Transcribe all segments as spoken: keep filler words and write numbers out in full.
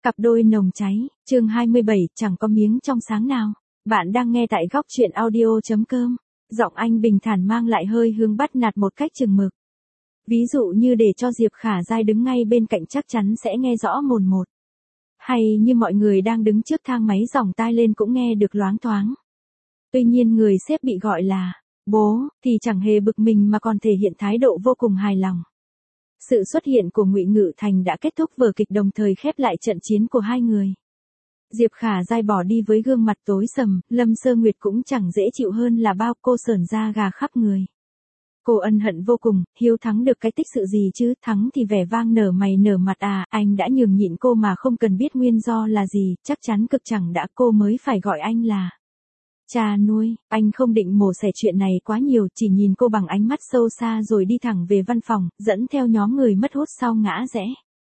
Cặp đôi nồng cháy, chương hai mươi bảy, chẳng có miếng trong sáng nào. Bạn đang nghe tại góc truyện audio.com. Giọng anh bình thản mang lại hơi hướng bắt nạt một cách chừng mực. Ví dụ như để cho Diệp Khả Giai đứng ngay bên cạnh chắc chắn sẽ nghe rõ mồn một. Hay như mọi người đang đứng trước thang máy dòng tai lên cũng nghe được loáng thoáng. Tuy nhiên người sếp bị gọi là bố thì chẳng hề bực mình mà còn thể hiện thái độ vô cùng hài lòng. Sự xuất hiện của Ngụy Ngự Thành đã kết thúc vở kịch đồng thời khép lại trận chiến của hai người. Diệp Khả Giai bỏ đi với gương mặt tối sầm, Lâm Sơ Nguyệt cũng chẳng dễ chịu hơn là bao, cô sởn da gà khắp người. Cô ân hận vô cùng, Hiếu thắng được cái tích sự gì chứ, thắng thì vẻ vang nở mày nở mặt à, anh đã nhường nhịn cô mà không cần biết nguyên do là gì, chắc chắn cực chẳng đã cô mới phải gọi anh là cha nuôi. Anh không định mổ xẻ chuyện này quá nhiều, chỉ nhìn cô bằng ánh mắt sâu xa rồi đi thẳng về văn phòng, dẫn theo nhóm người mất hút sau ngã rẽ.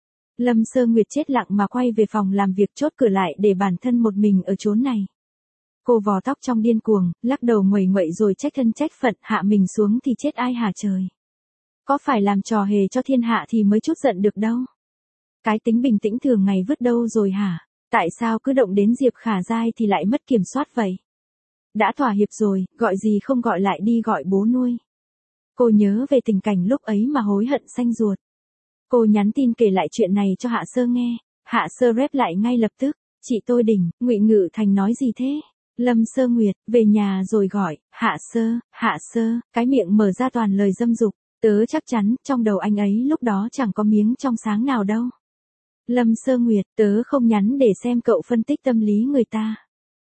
Lâm Sơ Nguyệt chết lặng mà quay về phòng làm việc, chốt cửa lại để bản thân một mình ở chốn này. Cô vò tóc trong điên cuồng, lắc đầu nguầy nguậy rồi trách thân trách phận, hạ mình xuống thì chết ai hả trời. Có phải làm trò hề cho thiên hạ thì mới chút giận được đâu. Cái tính bình tĩnh thường ngày vứt đâu rồi hả? Tại sao cứ động đến Diệp Khả Giai thì lại mất kiểm soát vậy? Đã thỏa hiệp rồi, gọi gì không gọi lại đi gọi bố nuôi. Cô nhớ về tình cảnh lúc ấy mà hối hận xanh ruột. Cô nhắn tin kể lại chuyện này cho Hạ Sơ nghe. Hạ Sơ rep lại ngay lập tức. Chị tôi đỉnh, Ngụy Ngự Thành nói gì thế? Lâm Sơ Nguyệt, về nhà rồi gọi, Hạ Sơ, Hạ Sơ, cái miệng mở ra toàn lời dâm dục. Tớ chắc chắn, trong đầu anh ấy lúc đó chẳng có miếng trong sáng nào đâu. Lâm Sơ Nguyệt, tớ không nhắn để xem cậu phân tích tâm lý người ta.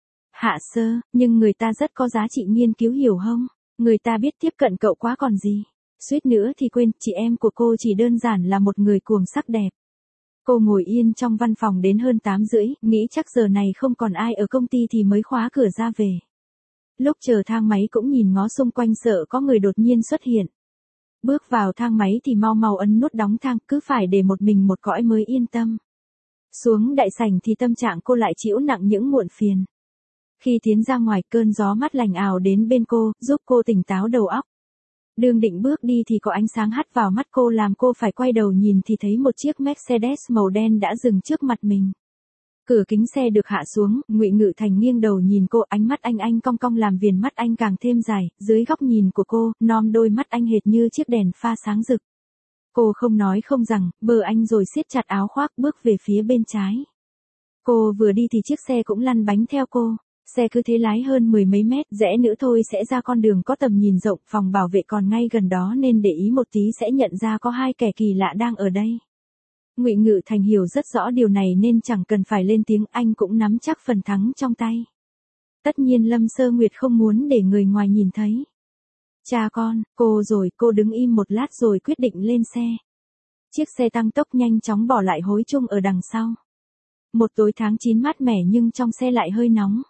Hạ Sơ, nhưng người ta rất có giá trị nghiên cứu hiểu không? Người ta biết tiếp cận cậu quá còn gì. Suýt nữa thì quên, chị em của cô chỉ đơn giản là một người cuồng sắc đẹp. Cô ngồi yên trong văn phòng đến hơn tám rưỡi, nghĩ chắc giờ này không còn ai ở công ty thì mới khóa cửa ra về. Lúc chờ thang máy cũng nhìn ngó xung quanh sợ có người đột nhiên xuất hiện. Bước vào thang máy thì mau mau ấn nút đóng thang, cứ phải để một mình một cõi mới yên tâm. Xuống đại sảnh thì tâm trạng cô lại chịu nặng những muộn phiền. Khi tiến ra ngoài, cơn gió mát lành ào đến bên cô, giúp cô tỉnh táo đầu óc. Đường định bước đi thì có ánh sáng hắt vào mắt cô làm cô phải quay đầu nhìn thì thấy một chiếc Mercedes màu đen đã dừng trước mặt mình. Cửa kính xe được hạ xuống, Ngụy Ngự Thành nghiêng đầu nhìn cô, ánh mắt anh anh cong cong làm viền mắt anh càng thêm dài, dưới góc nhìn của cô, non đôi mắt anh hệt như chiếc đèn pha sáng rực. Cô không nói không rằng, bờ anh rồi siết chặt áo khoác bước về phía bên trái. Cô vừa đi thì chiếc xe cũng lăn bánh theo cô. Xe cứ thế lái hơn mười mấy mét, rẽ nữa thôi sẽ ra con đường có tầm nhìn rộng, phòng bảo vệ còn ngay gần đó nên để ý một tí sẽ nhận ra có hai kẻ kỳ lạ đang ở đây. Ngụy Ngự Thành hiểu rất rõ điều này nên chẳng cần phải lên tiếng, anh cũng nắm chắc phần thắng trong tay. Tất nhiên Lâm Sơ Nguyệt không muốn để người ngoài nhìn thấy. Cha con, cô rồi, cô đứng im một lát rồi quyết định lên xe. Chiếc xe tăng tốc nhanh chóng bỏ lại hối chung ở đằng sau. Một tối tháng chín mát mẻ nhưng trong xe lại hơi nóng.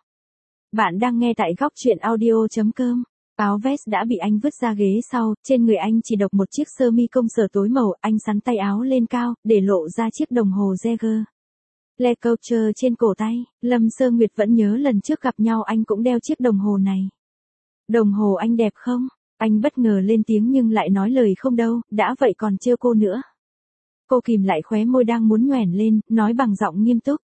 Bạn đang nghe tại góc truyện audio.com. Áo vest đã bị anh vứt ra ghế sau, trên người anh chỉ độc một chiếc sơ mi công sở tối màu, anh xắn tay áo lên cao, để lộ ra chiếc đồng hồ Jaeger Le Coulter trên cổ tay. Lâm Sơ Nguyệt vẫn nhớ lần trước gặp nhau anh cũng đeo chiếc đồng hồ này. Đồng hồ anh đẹp không? Anh bất ngờ lên tiếng nhưng lại nói lời không đâu, đã vậy còn trêu cô nữa. Cô kìm lại khóe môi đang muốn nhoẻn lên, nói bằng giọng nghiêm túc.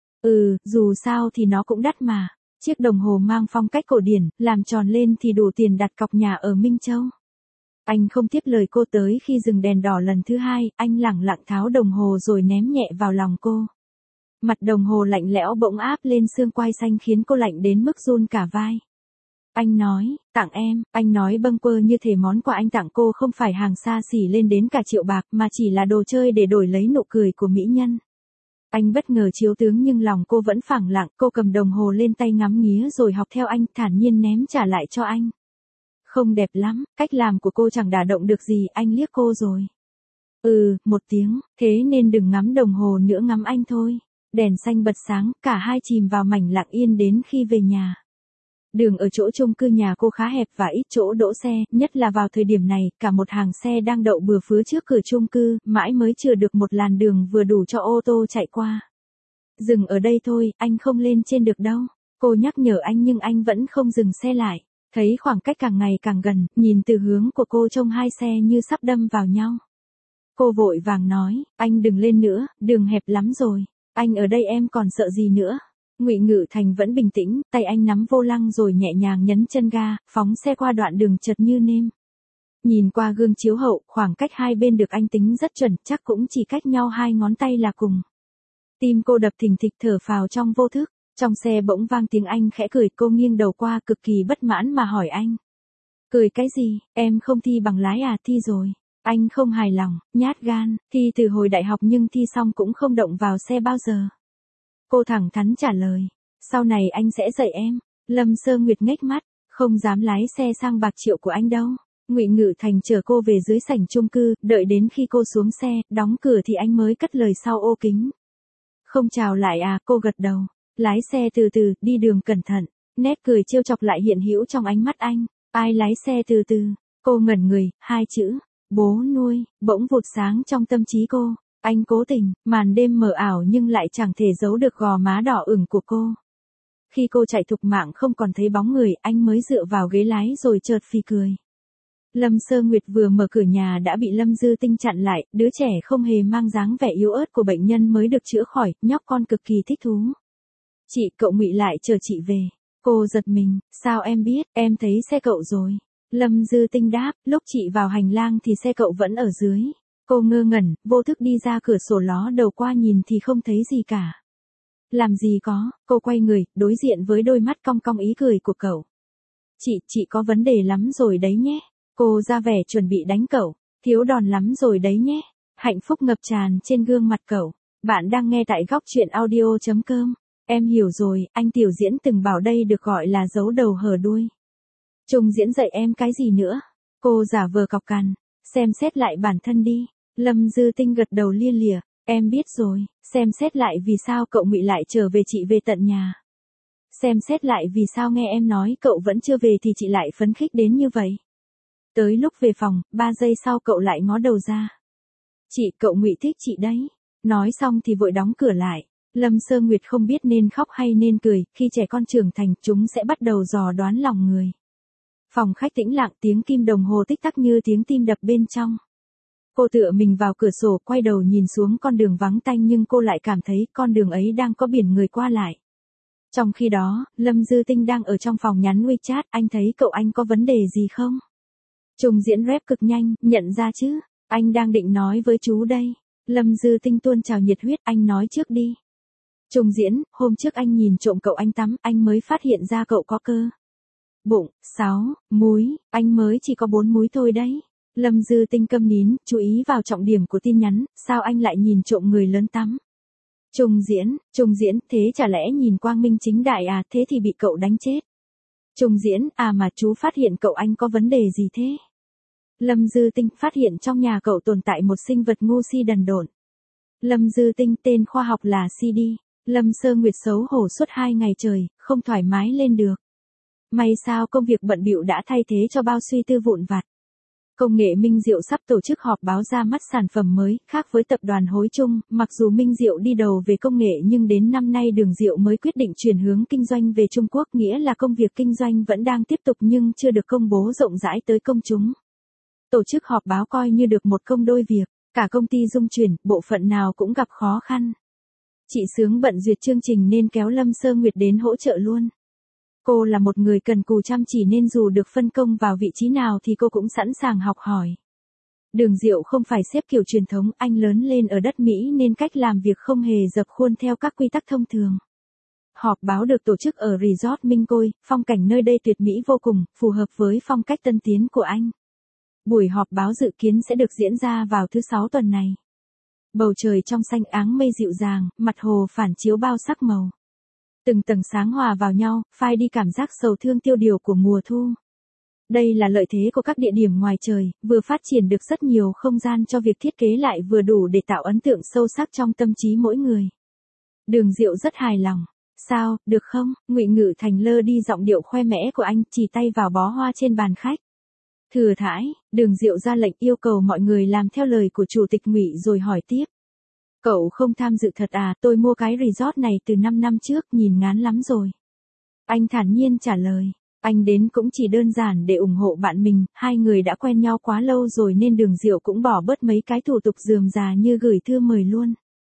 Ừ, dù sao thì nó cũng đắt mà. Chiếc đồng hồ mang phong cách cổ điển, làm tròn lên thì đủ tiền đặt cọc nhà ở Minh Châu. Anh không tiếp lời cô tới khi dừng đèn đỏ lần thứ hai, anh lẳng lặng tháo đồng hồ rồi ném nhẹ vào lòng cô. Mặt đồng hồ lạnh lẽo bỗng áp lên xương quai xanh khiến cô lạnh đến mức run cả vai. Anh nói, tặng em, anh nói bâng quơ như thể món quà anh tặng cô không phải hàng xa xỉ lên đến cả triệu bạc mà chỉ là đồ chơi để đổi lấy nụ cười của mỹ nhân. Anh bất ngờ chiếu tướng nhưng lòng cô vẫn phẳng lặng, cô cầm đồng hồ lên tay ngắm nghía rồi học theo anh, thản nhiên ném trả lại cho anh. Không đẹp lắm, cách làm của cô chẳng đả động được gì, anh liếc cô rồi. Ừ, một tiếng, thế nên đừng ngắm đồng hồ nữa, ngắm anh thôi. Đèn xanh bật sáng, cả hai chìm vào mảnh lặng yên đến khi về nhà. Đường ở chỗ chung cư nhà cô khá hẹp và ít chỗ đỗ xe, nhất là vào thời điểm này, cả một hàng xe đang đậu bừa phứa trước cửa chung cư, mãi mới chừa được một làn đường vừa đủ cho ô tô chạy qua. Dừng ở đây thôi, anh không lên trên được đâu. Cô nhắc nhở anh nhưng anh vẫn không dừng xe lại. Thấy khoảng cách càng ngày càng gần, nhìn từ hướng của cô trông hai xe như sắp đâm vào nhau. Cô vội vàng nói, anh đừng lên nữa, đường hẹp lắm rồi. Anh ở đây em còn sợ gì nữa? Ngụy Ngự Thành vẫn bình tĩnh, tay anh nắm vô lăng rồi nhẹ nhàng nhấn chân ga, phóng xe qua đoạn đường chật như nêm. Nhìn qua gương chiếu hậu, khoảng cách hai bên được anh tính rất chuẩn, chắc cũng chỉ cách nhau hai ngón tay là cùng. Tim cô đập thình thịch thở phào trong vô thức, trong xe bỗng vang tiếng anh khẽ cười, cô nghiêng đầu qua cực kỳ bất mãn mà hỏi anh. Cười cái gì, em không thi bằng lái à? Thi rồi. Anh không hài lòng, nhát gan, thi từ hồi đại học nhưng thi xong cũng không động vào xe bao giờ. Cô thẳng thắn trả lời, sau này anh sẽ dạy em. Lâm Sơ Nguyệt nhếch mắt, không dám lái xe sang bạc triệu của anh đâu. Ngụy Ngự Thành chở cô về dưới sảnh chung cư, đợi đến khi cô xuống xe, đóng cửa thì anh mới cất lời sau ô kính. Không chào lại à? Cô gật đầu. Lái xe từ từ, đi đường cẩn thận. Nét cười trêu chọc lại hiện hữu trong ánh mắt anh. Ai lái xe từ từ? Cô ngẩn người, hai chữ, bố nuôi, bỗng vụt sáng trong tâm trí cô. Anh cố tình, màn đêm mờ ảo nhưng lại chẳng thể giấu được gò má đỏ ửng của cô. Khi cô chạy thục mạng không còn thấy bóng người, anh mới dựa vào ghế lái rồi chợt phì cười. Lâm Sơ Nguyệt vừa mở cửa nhà đã bị Lâm Dư Tinh chặn lại, đứa trẻ không hề mang dáng vẻ yếu ớt của bệnh nhân mới được chữa khỏi, nhóc con cực kỳ thích thú. Chị, cậu Ngụy lại chờ chị về. Cô giật mình, sao em biết, em thấy xe cậu rồi. Lâm Dư Tinh đáp, lúc chị vào hành lang thì xe cậu vẫn ở dưới. Cô ngơ ngẩn, vô thức đi ra cửa sổ ló đầu qua nhìn thì không thấy gì cả. Làm gì có, cô quay người, đối diện với đôi mắt cong cong ý cười của cậu. Chị, chị có vấn đề lắm rồi đấy nhé. Cô ra vẻ chuẩn bị đánh cậu, thiếu đòn lắm rồi đấy nhé. Hạnh phúc ngập tràn trên gương mặt cậu. Bạn đang nghe tại góc truyện audio chấm com. Em hiểu rồi, anh Tiểu Diễn từng bảo đây được gọi là giấu đầu hở đuôi. Trung Diễn dạy em cái gì nữa? Cô giả vờ cọc cằn, xem xét lại bản thân đi. Lâm Dư Tinh gật đầu lia lịa, em biết rồi, xem xét lại vì sao cậu Ngụy lại trở về chị về tận nhà. Xem xét lại vì sao nghe em nói cậu vẫn chưa về thì chị lại phấn khích đến như vậy. Tới lúc về phòng, ba giây sau cậu lại ngó đầu ra. Chị, cậu Ngụy thích chị đấy. Nói xong thì vội đóng cửa lại. Lâm Sơ Nguyệt không biết nên khóc hay nên cười, khi trẻ con trưởng thành chúng sẽ bắt đầu dò đoán lòng người. Phòng khách tĩnh lặng, tiếng kim đồng hồ tích tắc như tiếng tim đập bên trong. Cô tựa mình vào cửa sổ, quay đầu nhìn xuống con đường vắng tanh nhưng cô lại cảm thấy con đường ấy đang có biển người qua lại. Trong khi đó, Lâm Dư Tinh đang ở trong phòng nhắn WeChat, anh thấy cậu anh có vấn đề gì không? Trung Diễn rep cực nhanh, nhận ra chứ, anh đang định nói với chú đây. Lâm Dư Tinh tuôn trào nhiệt huyết, anh nói trước đi. Trung Diễn, hôm trước anh nhìn trộm cậu anh tắm, anh mới phát hiện ra cậu có cơ bụng, sáu múi, anh mới chỉ có bốn múi thôi đấy. Lâm Dư Tinh câm nín, chú ý vào trọng điểm của tin nhắn, sao anh lại nhìn trộm người lớn tắm? Trung Diễn, Trung Diễn, thế chả lẽ nhìn quang minh chính đại à, thế thì bị cậu đánh chết. Trung Diễn, à mà chú phát hiện cậu anh có vấn đề gì thế? Lâm Dư Tinh, phát hiện trong nhà cậu tồn tại một sinh vật ngu si đần độn. Lâm Dư Tinh, tên khoa học là xê đê. Lâm Sơ Nguyệt xấu hổ suốt hai ngày trời, không thoải mái lên được. May sao công việc bận bịu đã thay thế cho bao suy tư vụn vặt. Công nghệ Minh Diệu sắp tổ chức họp báo ra mắt sản phẩm mới, khác với tập đoàn Hối Trung, mặc dù Minh Diệu đi đầu về công nghệ nhưng đến năm nay Đường Diệu mới quyết định chuyển hướng kinh doanh về Trung Quốc, nghĩa là công việc kinh doanh vẫn đang tiếp tục nhưng chưa được công bố rộng rãi tới công chúng. Tổ chức họp báo coi như được một công đôi việc, cả công ty dung chuyển, bộ phận nào cũng gặp khó khăn. Chị Sướng bận duyệt chương trình nên kéo Lâm Sơ Nguyệt đến hỗ trợ luôn. Cô là một người cần cù chăm chỉ nên dù được phân công vào vị trí nào thì cô cũng sẵn sàng học hỏi. Đường Diệu không phải sếp kiểu truyền thống, anh lớn lên ở đất Mỹ nên cách làm việc không hề dập khuôn theo các quy tắc thông thường. Họp báo được tổ chức ở Resort Minh Côi, phong cảnh nơi đây tuyệt mỹ vô cùng, phù hợp với phong cách tân tiến của anh. Buổi họp báo dự kiến sẽ được diễn ra vào thứ sáu tuần này. Bầu trời trong xanh áng mây dịu dàng, mặt hồ phản chiếu bao sắc màu. Từng tầng sáng hòa vào nhau, phai đi cảm giác sầu thương tiêu điều của mùa thu. Đây là lợi thế của các địa điểm ngoài trời, vừa phát triển được rất nhiều không gian cho việc thiết kế lại vừa đủ để tạo ấn tượng sâu sắc trong tâm trí mỗi người. Đường Diệu rất hài lòng. Sao, được không? Ngụy Ngự Thành lơ đi giọng điệu khoe mẽ của anh, chỉ tay vào bó hoa trên bàn khách. Thừa thãi, Đường Diệu ra lệnh yêu cầu mọi người làm theo lời của chủ tịch Ngụy rồi hỏi tiếp. Cậu không tham dự thật à, tôi mua cái resort này từ năm năm trước, nhìn ngán lắm rồi. Anh thản nhiên trả lời, anh đến cũng chỉ đơn giản để ủng hộ bạn mình, hai người đã quen nhau quá lâu rồi nên Đường Diệu cũng bỏ bớt mấy cái thủ tục rườm rà như gửi thư mời luôn.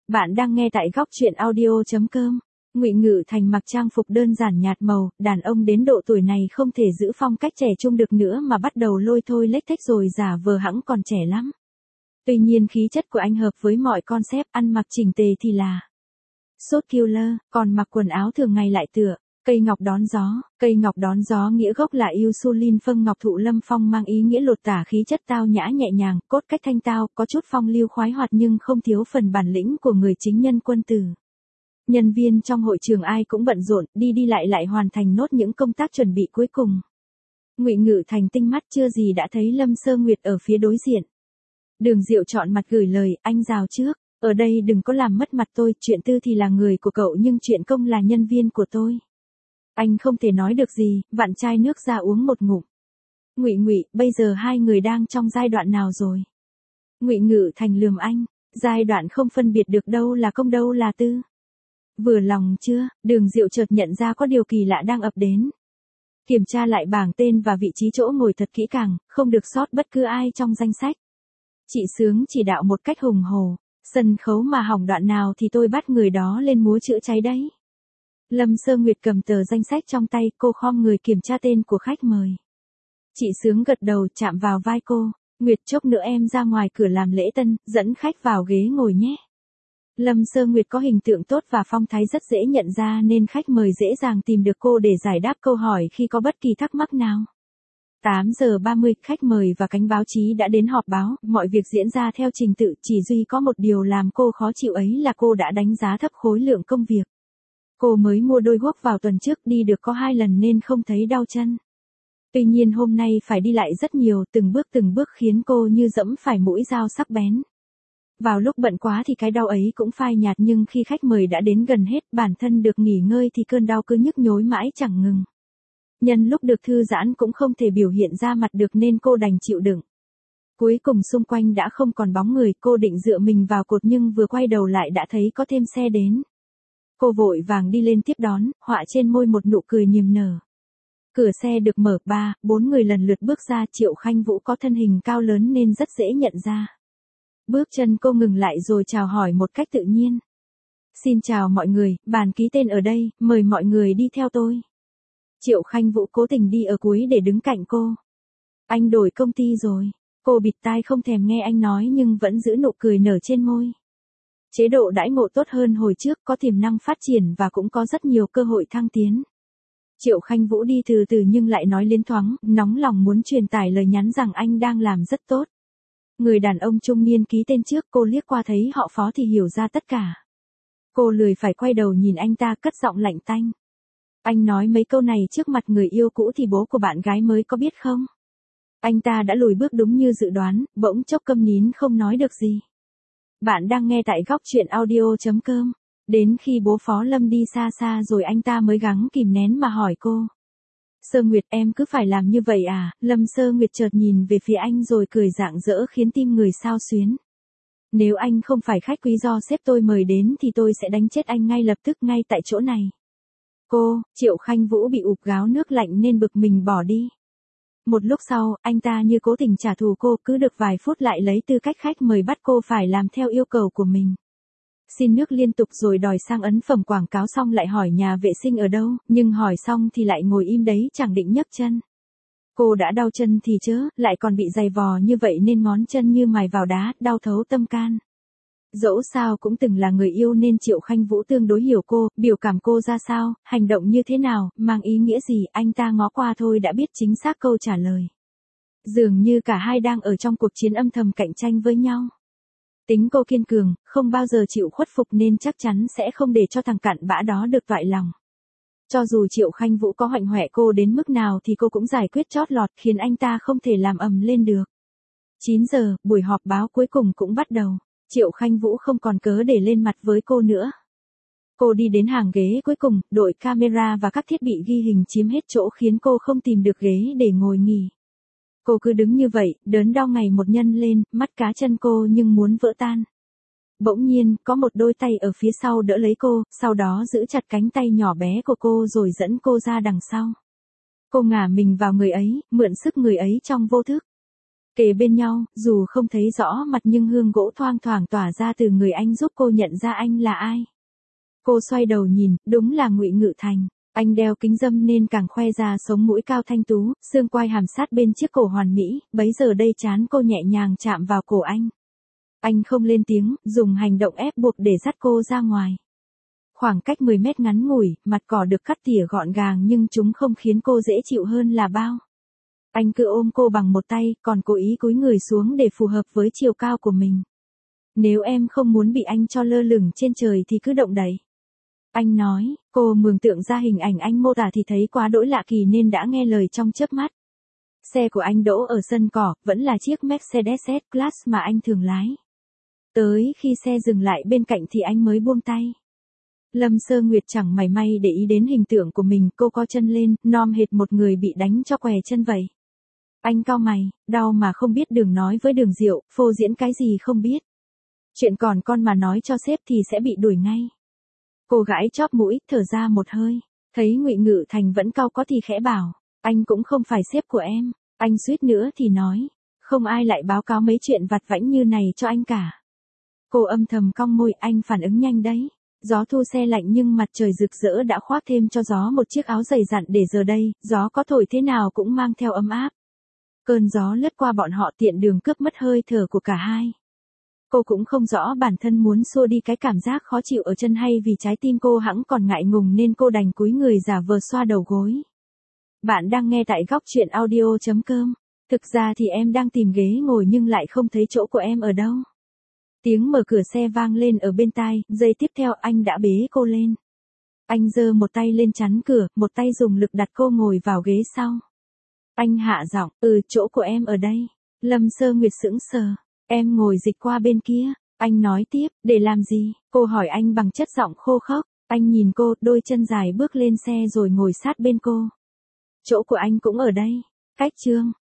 Bạn đang nghe tại góc truyện audio chấm com. Ngụy Ngự Thành mặc trang phục đơn giản nhạt màu, đàn ông đến độ tuổi này không thể giữ phong cách trẻ trung được nữa mà bắt đầu lôi thôi lếch thếch rồi giả vờ hẵng còn trẻ lắm. Tuy nhiên khí chất của anh hợp với mọi concept, ăn mặc chỉnh tề thì là sốt killer, còn mặc quần áo thường ngày lại tựa cây ngọc đón gió. Cây ngọc đón gió nghĩa gốc là Ursuline phân ngọc thụ lâm phong, mang ý nghĩa lột tả khí chất tao nhã nhẹ nhàng, cốt cách thanh tao, có chút phong lưu khoái hoạt nhưng không thiếu phần bản lĩnh của người chính nhân quân tử. Nhân viên trong hội trường ai cũng bận rộn, đi đi lại lại hoàn thành nốt những công tác chuẩn bị cuối cùng. Ngụy Ngự Thành tinh mắt chưa gì đã thấy Lâm Sơ Nguyệt ở phía đối diện. Đường Diệu chọn mặt gửi lời, anh rào trước, ở đây đừng có làm mất mặt tôi, chuyện tư thì là người của cậu nhưng chuyện công là nhân viên của tôi. Anh không thể nói được gì, vặn chai nước ra uống một ngụm. Ngụy Ngụy, bây giờ hai người đang trong giai đoạn nào rồi? Ngụy Ngự Thành lườm anh, giai đoạn không phân biệt được đâu là công đâu là tư. Vừa lòng chưa? Đường Diệu chợt nhận ra có điều kỳ lạ đang ập đến. Kiểm tra lại bảng tên và vị trí chỗ ngồi thật kỹ càng, không được sót bất cứ ai trong danh sách. Chị Sướng chỉ đạo một cách hùng hổ, sân khấu mà hỏng đoạn nào thì tôi bắt người đó lên múa chữa cháy đấy. Lâm Sơ Nguyệt cầm tờ danh sách trong tay, cô khom người kiểm tra tên của khách mời. Chị Sướng gật đầu chạm vào vai cô, Nguyệt chốc nữa em ra ngoài cửa làm lễ tân, dẫn khách vào ghế ngồi nhé. Lâm Sơ Nguyệt có hình tượng tốt và phong thái rất dễ nhận ra nên khách mời dễ dàng tìm được cô để giải đáp câu hỏi khi có bất kỳ thắc mắc nào. tám giờ ba mươi, khách mời và cánh báo chí đã đến họp báo, mọi việc diễn ra theo trình tự, chỉ duy có một điều làm cô khó chịu ấy là cô đã đánh giá thấp khối lượng công việc. Cô mới mua đôi guốc vào tuần trước, đi được có hai lần nên không thấy đau chân. Tuy nhiên hôm nay phải đi lại rất nhiều, từng bước từng bước khiến cô như dẫm phải mũi dao sắc bén. Vào lúc bận quá thì cái đau ấy cũng phai nhạt nhưng khi khách mời đã đến gần hết, bản thân được nghỉ ngơi thì cơn đau cứ nhức nhối mãi chẳng ngừng. Nhân lúc được thư giãn cũng không thể biểu hiện ra mặt được nên cô đành chịu đựng. Cuối cùng xung quanh đã không còn bóng người, cô định dựa mình vào cột nhưng vừa quay đầu lại đã thấy có thêm xe đến. Cô vội vàng đi lên tiếp đón, họa trên môi một nụ cười niềm nở. Cửa xe được mở, ba, bốn người lần lượt bước ra, Triệu Khanh Vũ có thân hình cao lớn nên rất dễ nhận ra. Bước chân cô ngừng lại rồi chào hỏi một cách tự nhiên. Xin chào mọi người, bàn ký tên ở đây, mời mọi người đi theo tôi. Triệu Khanh Vũ cố tình đi ở cuối để đứng cạnh cô. Anh đổi công ty rồi. Cô bịt tai không thèm nghe anh nói nhưng vẫn giữ nụ cười nở trên môi. Chế độ đãi ngộ tốt hơn hồi trước, có tiềm năng phát triển và cũng có rất nhiều cơ hội thăng tiến. Triệu Khanh Vũ đi từ từ nhưng lại nói liến thoáng, nóng lòng muốn truyền tải lời nhắn rằng anh đang làm rất tốt. Người đàn ông trung niên ký tên trước, cô liếc qua thấy họ Phó thì hiểu ra tất cả. Cô lười phải quay đầu nhìn anh ta, cất giọng lạnh tanh. Anh nói mấy câu này trước mặt người yêu cũ thì bố của bạn gái mới có biết không? Anh ta đã lùi bước đúng như dự đoán, bỗng chốc câm nín không nói được gì. Bạn đang nghe tại góc truyện audio chấm com. Đến khi bố Phó Lâm đi xa xa rồi anh ta mới gắng kìm nén mà hỏi cô. Sơ Nguyệt, em cứ phải làm như vậy à? Lâm Sơ Nguyệt chợt nhìn về phía anh rồi cười rạng rỡ khiến tim người xao xuyến. Nếu anh không phải khách quý do sếp tôi mời đến thì tôi sẽ đánh chết anh ngay lập tức ngay tại chỗ này. Cô, Triệu Khanh Vũ bị ụp gáo nước lạnh nên bực mình bỏ đi. Một lúc sau, anh ta như cố tình trả thù cô, cứ được vài phút lại lấy tư cách khách mời bắt cô phải làm theo yêu cầu của mình. Xin nước liên tục rồi đòi sang ấn phẩm quảng cáo xong lại hỏi nhà vệ sinh ở đâu, nhưng hỏi xong thì lại ngồi im đấy chẳng định nhấc chân. Cô đã đau chân thì chớ, lại còn bị giày vò như vậy nên ngón chân như mài vào đá, đau thấu tâm can. Dẫu sao cũng từng là người yêu nên Triệu Khanh Vũ tương đối hiểu cô, biểu cảm cô ra sao, hành động như thế nào, mang ý nghĩa gì, anh ta ngó qua thôi đã biết chính xác câu trả lời. Dường như cả hai đang ở trong cuộc chiến âm thầm cạnh tranh với nhau. Tính cô kiên cường, không bao giờ chịu khuất phục nên chắc chắn sẽ không để cho thằng cặn bã đó được toại lòng. Cho dù Triệu Khanh Vũ có hoạnh hoẹ cô đến mức nào thì cô cũng giải quyết chót lọt khiến anh ta không thể làm ầm lên được. chín giờ, buổi họp báo cuối cùng cũng bắt đầu. Triệu Khanh Vũ không còn cớ để lên mặt với cô nữa. Cô đi đến hàng ghế cuối cùng, đội camera và các thiết bị ghi hình chiếm hết chỗ khiến cô không tìm được ghế để ngồi nghỉ. Cô cứ đứng như vậy, đớn đau ngày một nhân lên, mắt cá chân cô nhưng muốn vỡ tan. Bỗng nhiên, có một đôi tay ở phía sau đỡ lấy cô, sau đó giữ chặt cánh tay nhỏ bé của cô rồi dẫn cô ra đằng sau. Cô ngả mình vào người ấy, mượn sức người ấy trong vô thức. Kề bên nhau, dù không thấy rõ mặt nhưng hương gỗ thoang thoảng tỏa ra từ người anh giúp cô nhận ra anh là ai. Cô xoay đầu nhìn, đúng là Ngụy Ngự Thành. Anh đeo kính râm nên càng khoe ra sống mũi cao thanh tú, xương quai hàm sát bên chiếc cổ hoàn mỹ, bấy giờ đây trán cô nhẹ nhàng chạm vào cổ anh. Anh không lên tiếng, dùng hành động ép buộc để dắt cô ra ngoài. Khoảng cách mười mét ngắn ngủi, mặt cỏ được cắt tỉa gọn gàng nhưng chúng không khiến cô dễ chịu hơn là bao. Anh cứ ôm cô bằng một tay, còn cố ý cúi người xuống để phù hợp với chiều cao của mình. Nếu em không muốn bị anh cho lơ lửng trên trời thì cứ động đậy. Anh nói, cô mường tượng ra hình ảnh anh mô tả thì thấy quá đỗi lạ kỳ nên đã nghe lời trong chớp mắt. Xe của anh đỗ ở sân cỏ, vẫn là chiếc Mercedes S-Class mà anh thường lái. Tới khi xe dừng lại bên cạnh thì anh mới buông tay. Lâm Sơ Nguyệt chẳng mảy may để ý đến hình tượng của mình, cô co chân lên, nom hệt một người bị đánh cho què chân vậy. Anh cau mày, đau mà không biết đường nói với Đường Diệu, phô diễn cái gì không biết. Chuyện còn con mà nói cho sếp thì sẽ bị đuổi ngay. Cô gãi chóp mũi, thở ra một hơi, thấy Ngụy Ngự Thành vẫn cau có thì khẽ bảo, anh cũng không phải sếp của em. Anh suýt nữa thì nói, không ai lại báo cáo mấy chuyện vặt vãnh như này cho anh cả. Cô âm thầm cong môi, anh phản ứng nhanh đấy. Gió thu se lạnh nhưng mặt trời rực rỡ đã khoác thêm cho gió một chiếc áo dày dặn để giờ đây, gió có thổi thế nào cũng mang theo ấm áp. Cơn gió lướt qua bọn họ tiện đường cướp mất hơi thở của cả hai. Cô cũng không rõ bản thân muốn xua đi cái cảm giác khó chịu ở chân hay vì trái tim cô hẵng còn ngại ngùng nên cô đành cúi người giả vờ xoa đầu gối. Bạn đang nghe tại góc truyện audio chấm com. Thực ra thì em đang tìm ghế ngồi nhưng lại không thấy chỗ của em ở đâu. Tiếng mở cửa xe vang lên ở bên tai, giây tiếp theo anh đã bế cô lên. Anh giơ một tay lên chắn cửa, một tay dùng lực đặt cô ngồi vào ghế sau. Anh hạ giọng, ừ chỗ của em ở đây. Lâm Sơ Nguyệt sững sờ, em ngồi dịch qua bên kia. Anh nói tiếp, để làm gì? Cô hỏi anh bằng chất giọng khô khốc. Anh nhìn cô, đôi chân dài bước lên xe rồi ngồi sát bên cô. Chỗ của anh cũng ở đây. Cách Trương,